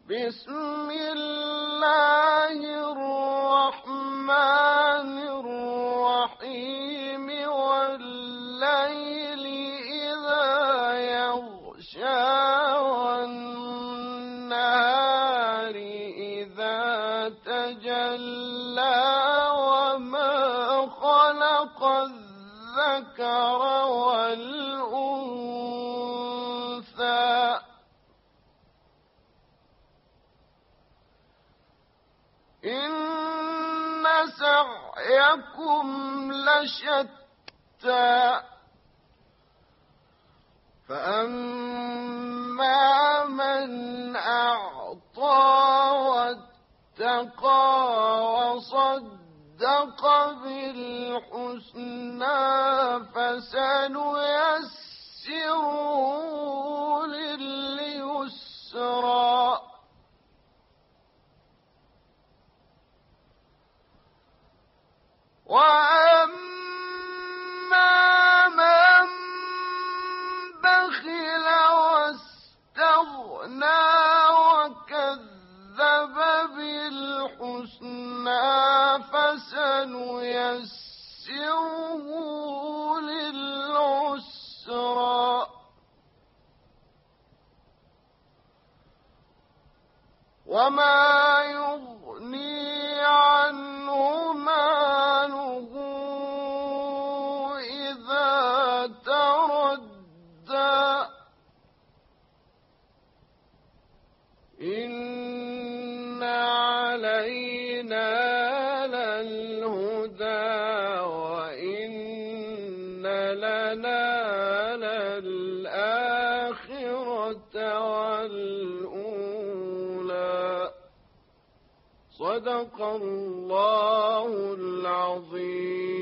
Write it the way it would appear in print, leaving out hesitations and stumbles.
بسم الله الرحمن الرحيم والليل إذا يغشى والنهار إذا تجلى وما خلق الذكر والأنثى إن سعيكم لشتى فأما من أعطى واتقى وصدق بالحسنى فسنيسره لليسرى وأما من بخل واستغنى وكذب بالحسنى فسنيسره للعسرى وما يغني عنه ماله إذا تردى إن علينا للهدى وإن لنا للآخرة والأولى صدق الله العظيم.